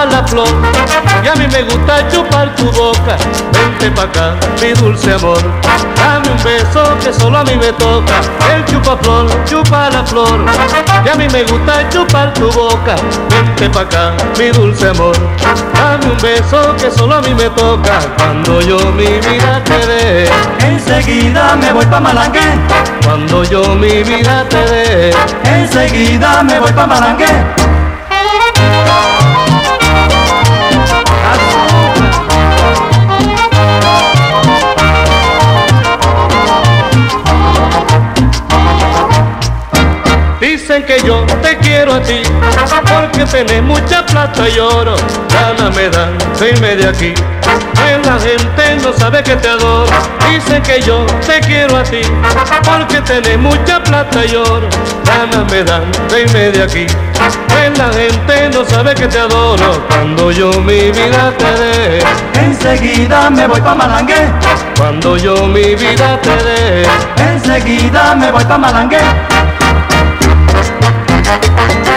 chupa la flor. Y a mí me gusta chupar tu boca. Vente pa' acá, mi dulce amor. Dame un beso que solo a mí me toca. El chupaflor, chupa la flor. Y a mí me gusta chupar tu boca. Vente pa' acá, mi dulce amor. Dame un beso que solo a mí me toca. Cuando yo mi vida te dé, enseguida me voy pa' Malangué. cuando yo mi vida te dé, Enseguida me voy pa' Malangué. dicen que yo te quiero a ti, porque tenés mucha plata y oro. Gana me dan, irme de aquí, pues la gente no sabe que te adoro. Dicen que yo te quiero a ti, porque tenés mucha plata y oro. Gana me dan, irme de aquí, pues la gente no sabe que te adoro. Cuando yo mi vida te dé, Enseguida me voy pa' Malangué. cuando yo mi vida te dé, Enseguida me voy pa' Malangué.